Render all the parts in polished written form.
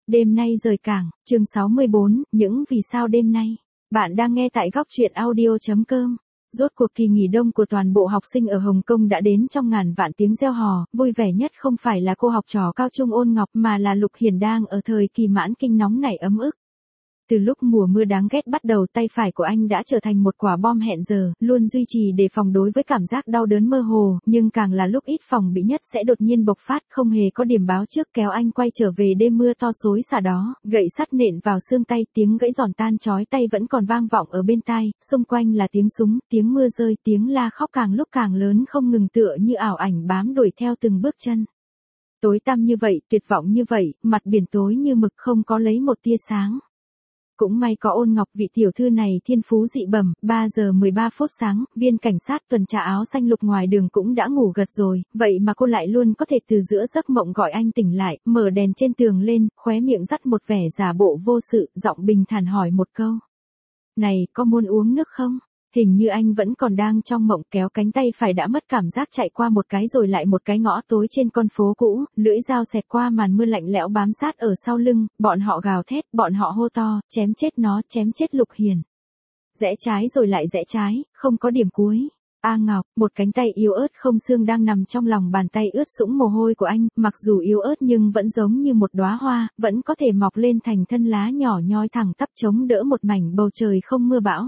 Đêm nay rời cảng, chương 64, những vì sao đêm nay. Bạn đang nghe tại góc truyện audio.com. Rốt cuộc kỳ nghỉ đông của toàn bộ học sinh ở Hồng Kông đã đến trong ngàn vạn tiếng reo hò, vui vẻ nhất không phải là cô học trò cao trung Ôn Ngọc mà là Lục Hiền đang ở thời kỳ mãn kinh nóng nảy ấm ức. Từ lúc mùa mưa đáng ghét bắt đầu, tay phải của anh đã trở thành một quả bom hẹn giờ, luôn duy trì đề phòng đối với cảm giác đau đớn mơ hồ, nhưng càng là lúc ít phòng bị nhất sẽ đột nhiên bộc phát, không hề có điểm báo trước kéo anh quay trở về đêm mưa to xối xả đó, gậy sắt nện vào xương tay, tiếng gãy giòn tan chói tay vẫn còn vang vọng ở bên tai, xung quanh là tiếng súng, tiếng mưa rơi, tiếng la khóc càng lúc càng lớn không ngừng tựa như ảo ảnh bám đuổi theo từng bước chân. Tối tăm như vậy, tuyệt vọng như vậy, mặt biển tối như mực không có lấy một tia sáng. Cũng may có Ôn Ngọc, vị tiểu thư này thiên phú dị bẩm. 3 giờ 13 phút sáng, viên cảnh sát tuần tra áo xanh Lục ngoài đường cũng đã ngủ gật rồi, vậy mà cô lại luôn có thể từ giữa giấc mộng gọi anh tỉnh lại, mở đèn trên tường lên, khóe miệng dắt một vẻ giả bộ vô sự, giọng bình thản hỏi một câu. Này, có muốn uống nước không? Hình như anh vẫn còn đang trong mộng, kéo cánh tay phải đã mất cảm giác chạy qua một cái rồi lại một cái ngõ tối trên con phố cũ, lưỡi dao xẹt qua màn mưa lạnh lẽo bám sát ở sau lưng, bọn họ gào thét, bọn họ hô to, chém chết nó, chém chết Lục Hiền. Rẽ trái rồi lại rẽ trái, không có điểm cuối. A Ngọc, một cánh tay yếu ớt không xương đang nằm trong lòng bàn tay ướt sũng mồ hôi của anh, mặc dù yếu ớt nhưng vẫn giống như một đóa hoa, vẫn có thể mọc lên thành thân lá nhỏ nhoi thẳng tắp chống đỡ một mảnh bầu trời không mưa bão.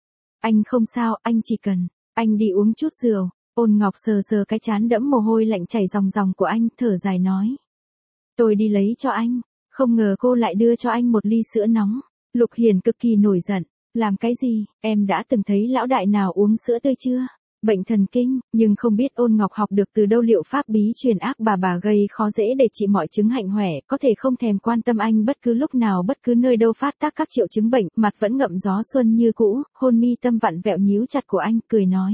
Anh không sao, anh chỉ cần, anh đi uống chút rượu. Ôn Ngọc sờ sờ cái trán đẫm mồ hôi lạnh chảy ròng ròng của anh, thở dài nói. Tôi đi lấy cho anh. Không ngờ cô lại đưa cho anh một ly sữa nóng. Lục Hiền cực kỳ nổi giận. Làm cái gì, em đã từng thấy lão đại nào uống sữa tươi chưa? Bệnh thần kinh, nhưng không biết Ôn Ngọc học được từ đâu liệu pháp bí truyền ác bà gây khó dễ để trị mọi chứng hạnh hoẻ, có thể không thèm quan tâm anh bất cứ lúc nào bất cứ nơi đâu phát tác các triệu chứng bệnh, mặt vẫn ngậm gió xuân như cũ, hôn mi tâm vặn vẹo nhíu chặt của anh, cười nói.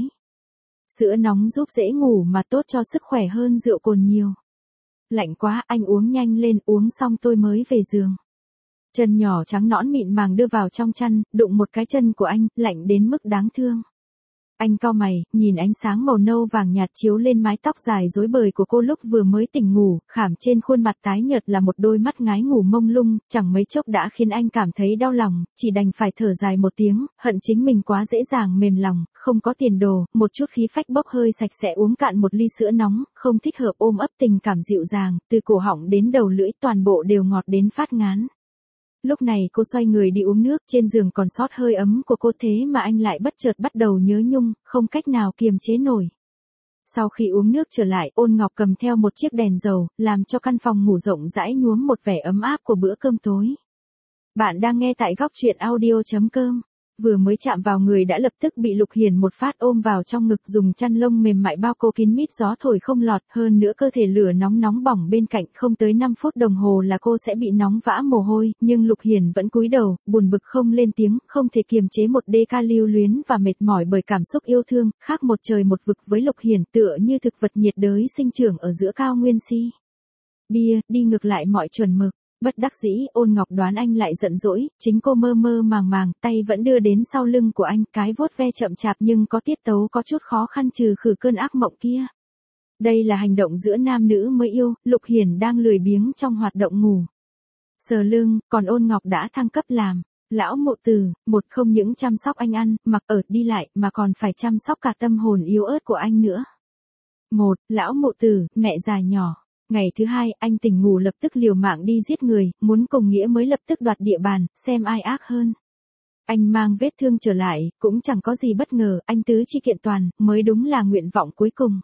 Sữa nóng giúp dễ ngủ mà tốt cho sức khỏe hơn rượu cồn nhiều. Lạnh quá, anh uống nhanh lên, uống xong tôi mới về giường. Chân nhỏ trắng nõn mịn màng đưa vào trong chăn, đụng một cái chân của anh, lạnh đến mức đáng thương. Anh cau mày, nhìn ánh sáng màu nâu vàng nhạt chiếu lên mái tóc dài rối bời của cô lúc vừa mới tỉnh ngủ, khảm trên khuôn mặt tái nhợt là một đôi mắt ngái ngủ mông lung, chẳng mấy chốc đã khiến anh cảm thấy đau lòng, chỉ đành phải thở dài một tiếng, hận chính mình quá dễ dàng mềm lòng, không có tiền đồ, một chút khí phách bốc hơi sạch sẽ uống cạn một ly sữa nóng, không thích hợp ôm ấp tình cảm dịu dàng, từ cổ họng đến đầu lưỡi toàn bộ đều ngọt đến phát ngán. Lúc này cô xoay người đi uống nước, trên giường còn sót hơi ấm của cô thế mà anh lại bất chợt bắt đầu nhớ nhung, không cách nào kiềm chế nổi. Sau khi uống nước trở lại, Ôn Ngọc cầm theo một chiếc đèn dầu, làm cho căn phòng ngủ rộng rãi nhuốm một vẻ ấm áp của bữa cơm tối. Bạn đang nghe tại góc truyện audio.com. Vừa mới chạm vào người đã lập tức bị Lục Hiền một phát ôm vào trong ngực, dùng chăn lông mềm mại bao cô kín mít, gió thổi không lọt, hơn nữa cơ thể lửa nóng nóng bỏng bên cạnh, không tới 5 phút đồng hồ là cô sẽ bị nóng vã mồ hôi, nhưng Lục Hiền vẫn cúi đầu, buồn bực không lên tiếng, không thể kiềm chế một đê lưu luyến và mệt mỏi bởi cảm xúc yêu thương, khác một trời một vực với Lục Hiền, tựa như thực vật nhiệt đới sinh trưởng ở giữa cao nguyên si. Bia, đi ngược lại mọi chuẩn mực. Bất đắc dĩ, Ôn Ngọc đoán anh lại giận dỗi, chính cô mơ mơ màng màng, tay vẫn đưa đến sau lưng của anh, cái vuốt ve chậm chạp nhưng có tiết tấu, có chút khó khăn trừ khử cơn ác mộng kia. Đây là hành động giữa nam nữ mới yêu, Lục Hiền đang lười biếng trong hoạt động ngủ. Sờ lưng, còn Ôn Ngọc đã thăng cấp làm lão mụ tử, một không những chăm sóc anh ăn, mặc ở, đi lại, mà còn phải chăm sóc cả tâm hồn yếu ớt của anh nữa. Một, lão mụ tử, mẹ già nhỏ. Ngày thứ hai, anh tỉnh ngủ lập tức liều mạng đi giết người, muốn cùng Nghĩa mới lập tức đoạt địa bàn, xem ai ác hơn. Anh mang vết thương trở lại, cũng chẳng có gì bất ngờ, anh tứ chi kiện toàn, mới đúng là nguyện vọng cuối cùng.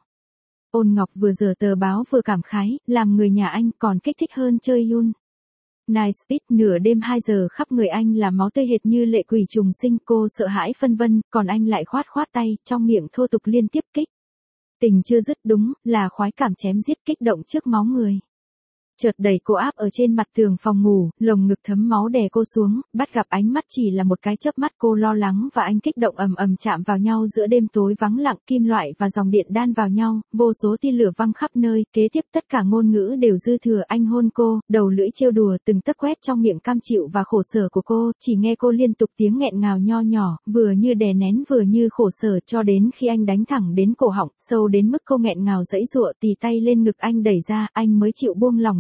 Ôn Ngọc vừa giờ tờ báo vừa cảm khái, làm người nhà anh còn kích thích hơn chơi Yun. Night Speed, nửa đêm 2 giờ khắp người anh là máu tươi hệt như lệ quỷ trùng sinh, cô sợ hãi phân vân, còn anh lại khoát tay, trong miệng thô tục liên tiếp kích. Tình chưa dứt, đúng là khoái cảm chém giết kích động trước máu người. Chợt đẩy cô áp ở trên mặt tường phòng ngủ, lồng ngực thấm máu đè cô xuống, bắt gặp ánh mắt chỉ là một cái chớp mắt, cô lo lắng và anh kích động ầm ầm chạm vào nhau giữa đêm tối vắng lặng, kim loại và dòng điện đan vào nhau, vô số tia lửa văng khắp nơi, kế tiếp tất cả ngôn ngữ đều dư thừa, anh hôn cô, đầu lưỡi trêu đùa, từng tấc quét trong miệng cam chịu và khổ sở của cô, chỉ nghe cô liên tục tiếng nghẹn ngào nho nhỏ, vừa như đè nén vừa như khổ sở, cho đến khi anh đánh thẳng đến cổ họng, sâu đến mức cô nghẹn ngào giãy giụa, tì tay lên ngực anh đẩy ra, anh mới chịu buông lòng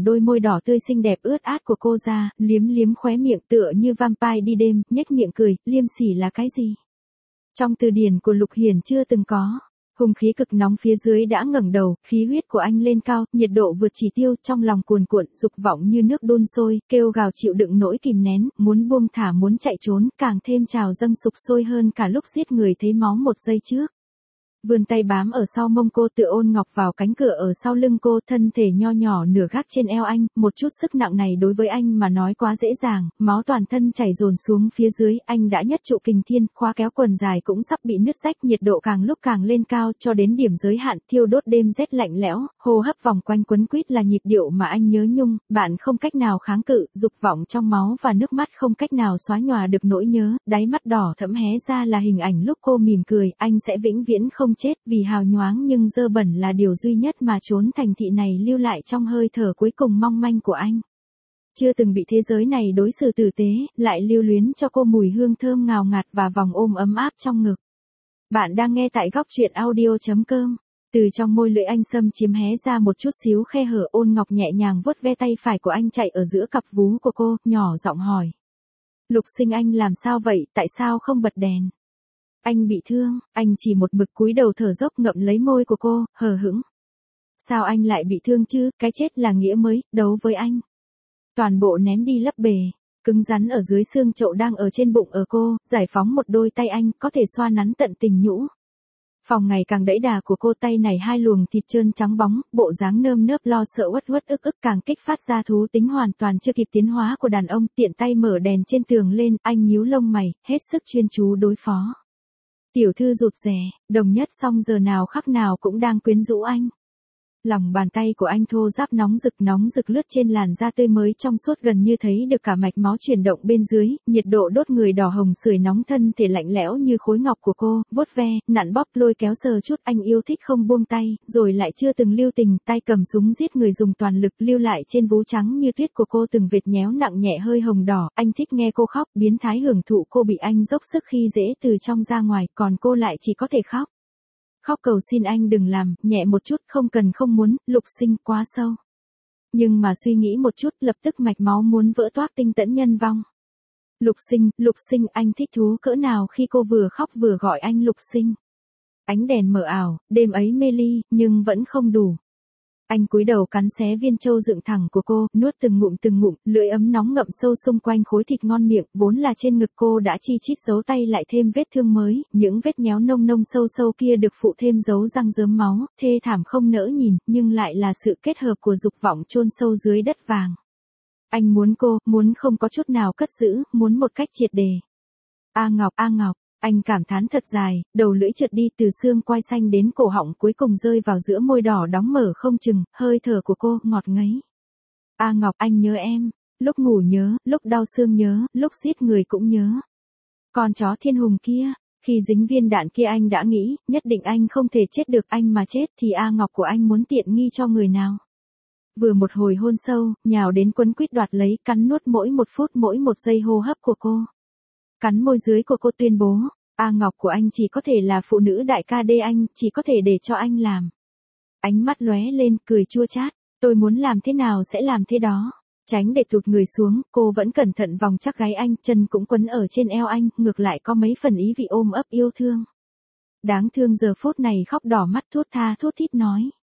vòng đôi môi đỏ tươi xinh đẹp ướt át của cô ra, liếm liếm khóe miệng tựa như vampire đi đêm, nhếch miệng cười, liêm sỉ là cái gì? Trong từ điển của Lục Hiền chưa từng có. Hung khí cực nóng phía dưới đã ngẩng đầu, khí huyết của anh lên cao, nhiệt độ vượt chỉ tiêu, trong lòng cuồn cuộn, dục vọng như nước đun sôi, kêu gào chịu đựng nỗi kìm nén, muốn buông thả muốn chạy trốn, càng thêm trào dâng sục sôi hơn cả lúc giết người thấy máu một giây trước. Vươn tay bám ở sau mông cô, tựa ôn ngọc vào cánh cửa ở sau lưng cô, thân thể nho nhỏ nửa gác trên eo anh, một chút sức nặng này đối với anh mà nói quá dễ dàng, máu toàn thân chảy dồn xuống phía dưới, anh đã nhất trụ kình thiên, khóa kéo quần dài cũng sắp bị nứt rách, nhiệt độ càng lúc càng lên cao, cho đến điểm giới hạn, thiêu đốt đêm rét lạnh lẽo, hô hấp vòng quanh quấn quýt là nhịp điệu mà anh nhớ nhung, bạn không cách nào kháng cự, dục vọng trong máu và nước mắt không cách nào xóa nhòa được nỗi nhớ, đáy mắt đỏ thẫm hé ra là hình ảnh lúc cô mỉm cười, anh sẽ vĩnh viễn không chết, vì hào nhoáng nhưng dơ bẩn là điều duy nhất mà chốn thành thị này lưu lại trong hơi thở cuối cùng mong manh của anh. Chưa từng bị thế giới này đối xử tử tế, lại lưu luyến cho cô mùi hương thơm ngào ngạt và vòng ôm ấm áp trong ngực. Bạn đang nghe tại góc truyện audio.com. Từ trong môi lưỡi anh xâm chiếm hé ra một chút xíu khe hở, Ôn Ngọc nhẹ nhàng vuốt ve tay phải của anh chạy ở giữa cặp vú của cô, nhỏ giọng hỏi. Lục Sinh, anh làm sao vậy, tại sao không bật đèn? Anh bị thương, anh chỉ một mực cúi đầu thở dốc ngậm lấy môi của cô, hờ hững. Sao anh lại bị thương chứ, cái chết là nghĩa mới, đấu với anh. Toàn bộ ném đi lấp bề, cứng rắn ở dưới xương chậu đang ở trên bụng ở cô, giải phóng một đôi tay anh, có thể xoa nắn tận tình nhũ. Phòng ngày càng đẫy đà của cô, tay này hai luồng thịt trơn trắng bóng, bộ dáng nơm nớp lo sợ uất uất ức ức càng kích phát ra thú tính hoàn toàn chưa kịp tiến hóa của đàn ông, tiện tay mở đèn trên tường lên, anh nhíu lông mày, hết sức chuyên chú đối phó. Tiểu thư rụt rè, đồng nhất song giờ nào khắc nào cũng đang quyến rũ anh. Lòng bàn tay của anh thô ráp nóng rực lướt trên làn da tươi mới trong suốt, gần như thấy được cả mạch máu chuyển động bên dưới, nhiệt độ đốt người đỏ hồng sưởi nóng thân thể lạnh lẽo như khối ngọc của cô, vuốt ve, nặn bóp lôi kéo sờ chút, anh yêu thích không buông tay, rồi lại chưa từng lưu tình, tay cầm súng giết người dùng toàn lực lưu lại trên vú trắng như tuyết của cô từng vệt nhéo nặng nhẹ hơi hồng đỏ, anh thích nghe cô khóc, biến thái hưởng thụ cô bị anh dốc sức khi dễ từ trong ra ngoài, còn cô lại chỉ có thể khóc. Khóc cầu xin anh đừng làm, nhẹ một chút, không cần không muốn, Lục Sinh quá sâu. Nhưng mà suy nghĩ một chút, lập tức mạch máu muốn vỡ toác, tinh tẫn nhân vong. Lục Sinh, anh thích thú cỡ nào khi cô vừa khóc vừa gọi anh Lục Sinh. Ánh đèn mờ ảo, đêm ấy mê ly, nhưng vẫn không đủ. Anh cúi đầu cắn xé viên trâu dựng thẳng của cô, nuốt từng ngụm, lưỡi ấm nóng ngậm sâu xung quanh khối thịt ngon miệng, vốn là trên ngực cô đã chi chít dấu tay lại thêm vết thương mới, những vết nhéo nông sâu kia được phụ thêm dấu răng rớm máu, thê thảm không nỡ nhìn, nhưng lại là sự kết hợp của dục vọng chôn sâu dưới đất vàng. Anh muốn cô, muốn không có chút nào cất giữ, muốn một cách triệt đề. A Ngọc, anh cảm thán thật dài, đầu lưỡi trượt đi từ xương quai xanh đến cổ họng, cuối cùng rơi vào giữa môi đỏ đóng mở không chừng, hơi thở của cô ngọt ngấy. A Ngọc, anh nhớ em, lúc ngủ nhớ, lúc đau xương nhớ, lúc giết người cũng nhớ. Con chó thiên hùng kia, khi dính viên đạn kia anh đã nghĩ, nhất định anh không thể chết được, anh mà chết thì A Ngọc của anh muốn tiện nghi cho người nào. Vừa một hồi hôn sâu, nhào đến quấn quýt đoạt lấy, cắn nuốt mỗi một phút mỗi một giây hô hấp của cô. Cắn môi dưới của cô tuyên bố, A Ngọc của anh chỉ có thể là phụ nữ đại ca đê anh, chỉ có thể để cho anh làm. Ánh mắt lóe lên, cười chua chát, tôi muốn làm thế nào sẽ làm thế đó. Tránh để tụt người xuống, cô vẫn cẩn thận vòng chắc gáy anh, chân cũng quấn ở trên eo anh, ngược lại có mấy phần ý vị ôm ấp yêu thương. Đáng thương giờ phút này khóc đỏ mắt thút thít nói.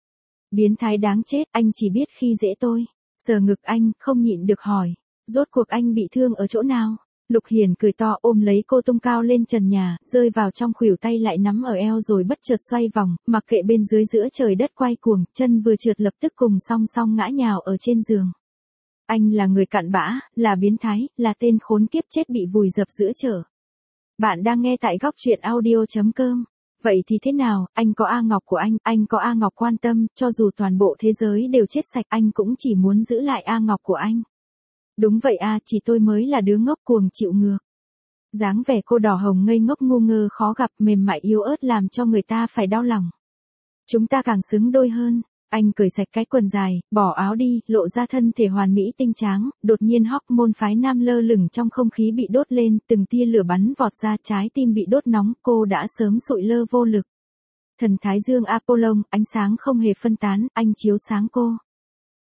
Biến thái đáng chết, anh chỉ biết khi dễ tôi. Sờ ngực anh, không nhịn được hỏi. Rốt cuộc anh bị thương ở chỗ nào? Lục Hiền cười to ôm lấy cô tung cao lên trần nhà, rơi vào trong khuỷu tay lại nắm ở eo rồi bất chợt xoay vòng, mặc kệ bên dưới giữa trời đất quay cuồng, chân vừa trượt lập tức cùng song song ngã nhào ở trên giường. Anh là người cặn bã, là biến thái, là tên khốn kiếp chết bị vùi dập giữa chợ. Bạn đang nghe tại góc truyện audio.com. Vậy thì thế nào, anh có A Ngọc của anh có A Ngọc quan tâm, cho dù toàn bộ thế giới đều chết sạch anh cũng chỉ muốn giữ lại A Ngọc của anh. Đúng vậy à, chỉ tôi mới là đứa ngốc cuồng chịu ngược. Dáng vẻ cô đỏ hồng ngây ngốc ngu ngơ khó gặp, mềm mại yếu ớt làm cho người ta phải đau lòng. Chúng ta càng xứng đôi hơn. Anh cởi sạch cái quần dài, bỏ áo đi, lộ ra thân thể hoàn mỹ tinh tráng, đột nhiên hormone phái nam lơ lửng trong không khí bị đốt lên, từng tia lửa bắn vọt ra, trái tim bị đốt nóng, cô đã sớm sụi lơ vô lực. Thần Thái Dương Apollon, ánh sáng không hề phân tán, anh chiếu sáng cô.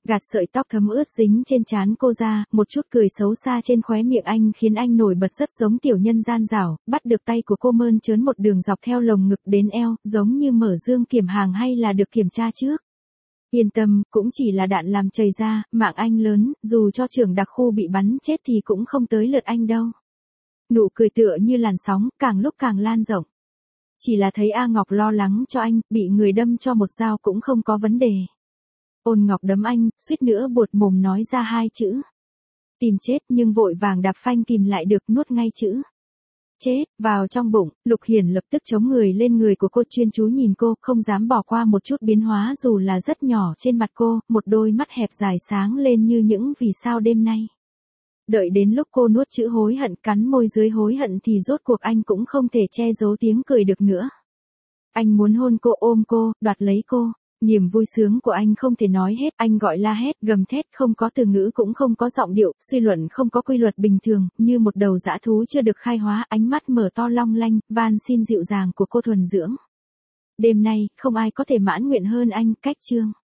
Gạt sợi tóc thấm ướt dính trên trán cô ra, một chút cười xấu xa trên khóe miệng anh khiến anh nổi bật rất giống tiểu nhân gian dảo, bắt được tay của cô mơn trớn một đường dọc theo lồng ngực đến eo, giống như mở dương kiểm hàng hay là được kiểm tra trước. Yên tâm, cũng chỉ là đạn làm chảy ra, mạng anh lớn, dù cho trưởng đặc khu bị bắn chết thì cũng không tới lượt anh đâu. Nụ cười tựa như làn sóng, càng lúc càng lan rộng. Chỉ là thấy A Ngọc lo lắng cho anh, bị người đâm cho một dao cũng không có vấn đề. Ôn Ngọc đấm anh, suýt nữa buột mồm nói ra hai chữ. Tìm chết nhưng vội vàng đạp phanh kìm lại được nuốt ngay chữ. Chết, vào trong bụng, Lục Hiển lập tức chống người lên người của cô chuyên chú nhìn cô, không dám bỏ qua một chút biến hóa dù là rất nhỏ trên mặt cô, một đôi mắt hẹp dài sáng lên như những vì sao đêm nay. Đợi đến lúc cô nuốt chữ hối hận cắn môi dưới hối hận thì rốt cuộc anh cũng không thể che giấu tiếng cười được nữa. Anh muốn hôn cô ôm cô, đoạt lấy cô. Niềm vui sướng của anh không thể nói hết, anh gọi la hét, gầm thét, không có từ ngữ cũng không có giọng điệu, suy luận không có quy luật bình thường, như một đầu dã thú chưa được khai hóa, ánh mắt mở to long lanh, van xin dịu dàng của cô thuần dưỡng. Đêm nay, không ai có thể mãn nguyện hơn anh, cách chương.